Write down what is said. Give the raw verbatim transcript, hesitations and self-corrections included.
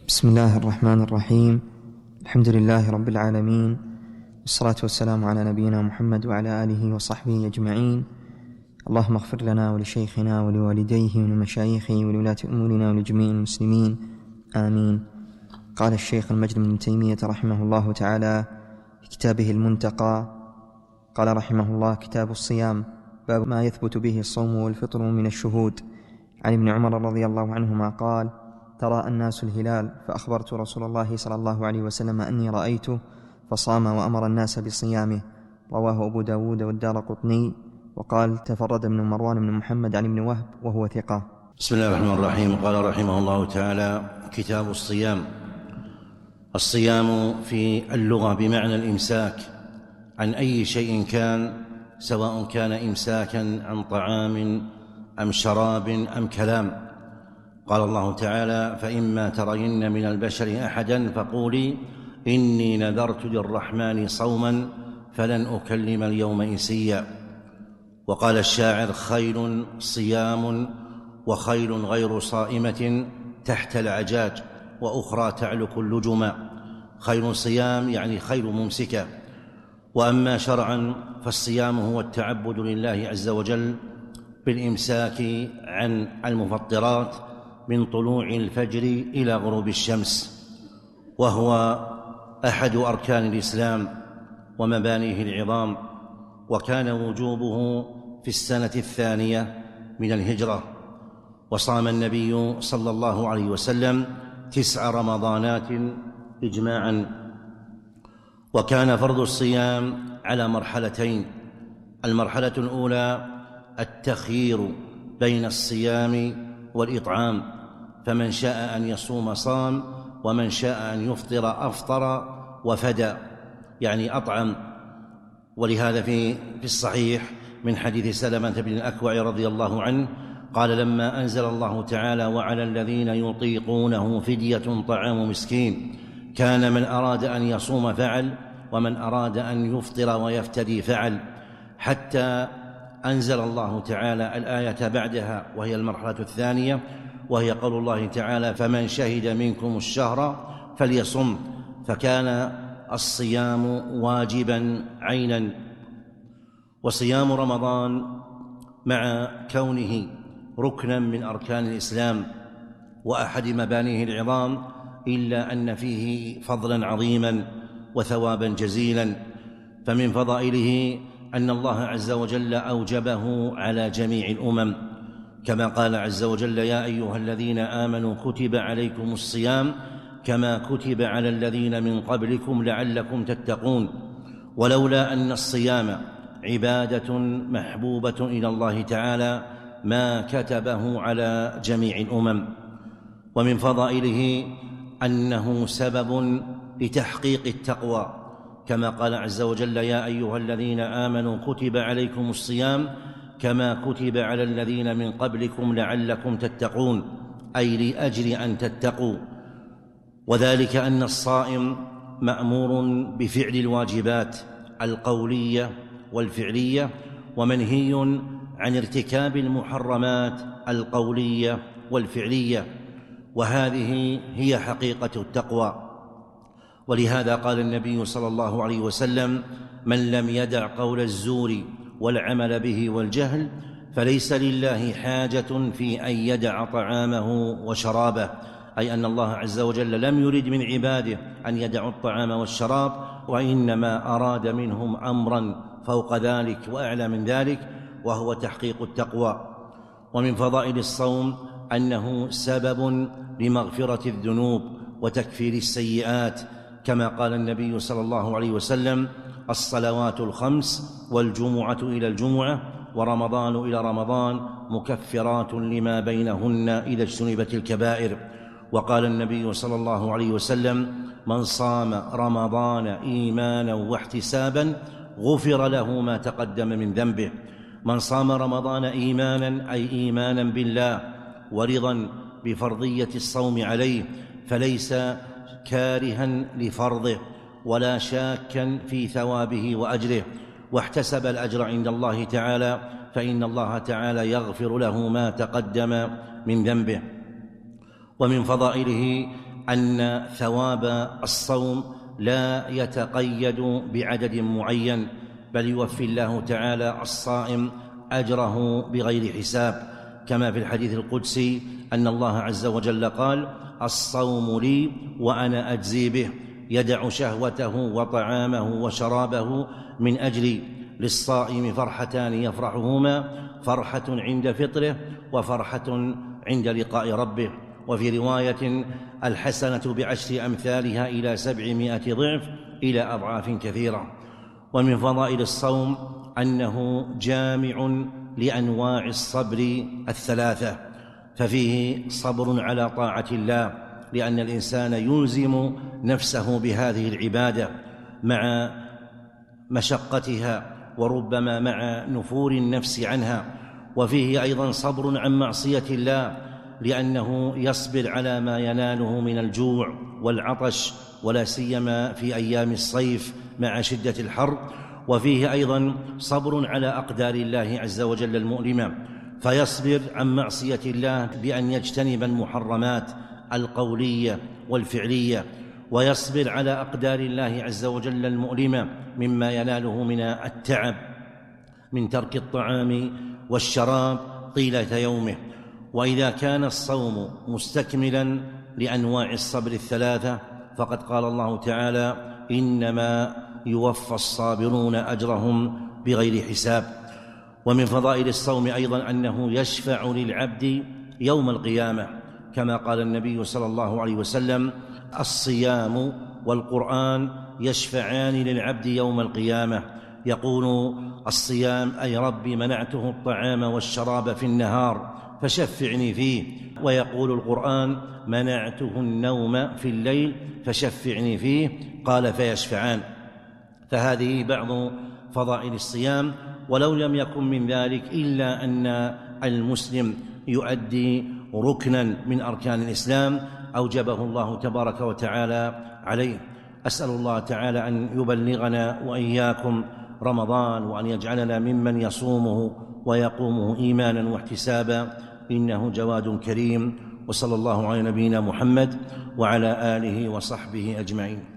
بسم الله الرحمن الرحيم. الحمد لله رب العالمين، والصلاة والسلام على نبينا محمد وعلى آله وصحبه أجمعين. اللهم اغفر لنا ولشيخنا ولوالديه ولمشايخه ولولاة أمورنا ولجميع المسلمين، آمين. قال الشيخ المجد بن تيمية رحمه الله تعالى في كتابه المنتقى، قال رحمه الله: كتاب الصيام، باب ما يثبت به الصوم والفطر من الشهود. عن ابن عمر رضي الله عنهما قال: ترى الناس الهلال، فأخبرت رسول الله صلى الله عليه وسلم أني رأيته فصام وأمر الناس بصيامه. رواه أبو داود والدارقطني. وقال: تفرد ابن مروان بن محمد عن ابن وهب وهو ثقة. بسم الله الرحمن الرحيم. قال رحمه الله تعالى: كتاب الصيام. الصيام في اللغة بمعنى الإمساك عن أي شيء كان، سواء كان إمساكا عن طعام أم شراب أم كلام. قال الله تعالى: فإما ترين من البشر أحدا فقولي إني نذرت للرحمن صوما فلن أكلم اليوم إنسيا. وقال الشاعر: خيل صيام وخيل غير صائمة تحت العجاج وأخرى تعلك اللجما. خيل صيام يعني خيل ممسكة. وأما شرعا فالصيام هو التعبد لله عز وجل بالإمساك عن المفطرات من طلوع الفجر إلى غروب الشمس، وهو أحد أركان الإسلام ومبانيه العظام. وكان وجوبه في السنة الثانية من الهجرة، وصام النبي صلى الله عليه وسلم تسع رمضانات إجماعا. وكان فرض الصيام على مرحلتين: المرحلة الأولى التخيير بين الصيام والإطعام، فمن شاء أن يصوم صام، ومن شاء أن يفطر أفطر وفدى، يعني أطعم. ولهذا في في الصحيح من حديث سلمة بن الأكوع رضي الله عنه قال: لما أنزل الله تعالى: وعلى الذين يطيقونه فدية طعام مسكين، كان من أراد أن يصوم فعل، ومن أراد أن يفطر ويفتدي فعل، حتى أنزل الله تعالى الآية بعدها وهي المرحلة الثانية، وهي قول الله تعالى: فمن شهد منكم الشهر فليصم. فكان الصيام واجبا عينا. وصيام رمضان مع كونه ركنا من أركان الإسلام وأحد مبانيه العظام، إلا أن فيه فضلا عظيما وثوابا جزيلا. فمن فضائله أن الله عز وجل أوجبه على جميع الأمم، كما قال عز وجل: يا أيها الذين آمنوا كتب عليكم الصيام كما كتب على الذين من قبلكم لعلكم تتقون. ولولا أن الصيام عبادة محبوبة إلى الله تعالى ما كتبه على جميع الأمم. ومن فضائله أنه سبب لتحقيق التقوى، كما قال عز وجل: يا أيها الذين آمنوا كتب عليكم الصيام كما كتب على الذين من قبلكم لعلكم تتقون، أي لأجل أن تتقوا. وذلك أن الصائم مأمور بفعل الواجبات القولية والفعلية، ومنهي عن ارتكاب المحرمات القولية والفعلية، وهذه هي حقيقة التقوى. ولهذا قال النبي صلى الله عليه وسلم: من لم يدع قول الزور والعمل به والجهل فليس لله حاجة في أن يدع طعامه وشرابه، أي أن الله عز وجل لم يرد من عباده أن يدعوا الطعام والشراب، وإنما أراد منهم أمرا فوق ذلك وأعلى من ذلك، وهو تحقيق التقوى. ومن فضائل الصوم أنه سبب لمغفرة الذنوب وتكفير السيئات، كما قال النبي صلى الله عليه وسلم: الصلوات الخمس والجمعة إلى الجمعة ورمضان إلى رمضان مكفرات لما بينهن إذا اجتنبت الكبائر. وقال النبي صلى الله عليه وسلم: من صام رمضان إيمانا واحتسابا غفر له ما تقدم من ذنبه. من صام رمضان إيمانا أي إيمانا بالله ورضا بفرضية الصوم عليه، فليس كارها لفرضه ولا شاكا في ثوابه وأجره، واحتسب الأجر عند الله تعالى، فإن الله تعالى يغفر له ما تقدم من ذنبه. ومن فضائله أن ثواب الصوم لا يتقيد بعدد معين، بل يوفي الله تعالى الصائم أجره بغير حساب، كما في الحديث القدسي أن الله عز وجل قال: الصوم لي وأنا أجزي به، يدع شهوته وطعامه وشرابه من أجلي، للصائم فرحتان يفرحهما، فرحة عند فطره وفرحة عند لقاء ربه. وفي رواية: الحسنة بعشر أمثالها إلى سبعمائة ضعف إلى أضعاف كثيرة. ومن فضائل الصوم أنه جامع لأنواع الصبر الثلاثة، ففيه صبر على طاعة الله، لأن الإنسان يلزم نفسه بهذه العبادة مع مشقتها وربما مع نفور النفس عنها. وفيه أيضا صبر عن معصية الله، لأنه يصبر على ما يناله من الجوع والعطش، ولا سيما في أيام الصيف مع شدة الحر. وفيه أيضا صبر على أقدار الله عز وجل المؤلمة، فيصبر عن معصية الله بأن يجتنب المحرمات القولية والفعلية، ويصبر على أقدار الله عز وجل المؤلمة مما يناله من التعب من ترك الطعام والشراب طيلة يومه. وإذا كان الصوم مستكملا لأنواع الصبر الثلاثة، فقد قال الله تعالى: إنما يوفى الصابرون أجرهم بغير حساب. ومن فضائل الصوم أيضا أنه يشفع للعبد يوم القيامة، كما قال النبي صلى الله عليه وسلم: الصيام والقرآن يشفعان للعبد يوم القيامة. يقول الصيام: أي ربي منعته الطعام والشراب في النهار فشفعني فيه. ويقول القرآن: منعته النوم في الليل فشفعني فيه. قال: فيشفعان. فهذه بعض فضائل الصيام، ولو لم يكن من ذلك إلا أن المسلم يؤدي ركنا من أركان الإسلام أوجبه الله تبارك وتعالى عليه. أسأل الله تعالى أن يبلغنا وإياكم رمضان، وأن يجعلنا ممن يصومه ويقومه إيمانا واحتسابا، إنه جواد كريم. وصلى الله على نبينا محمد وعلى آله وصحبه أجمعين.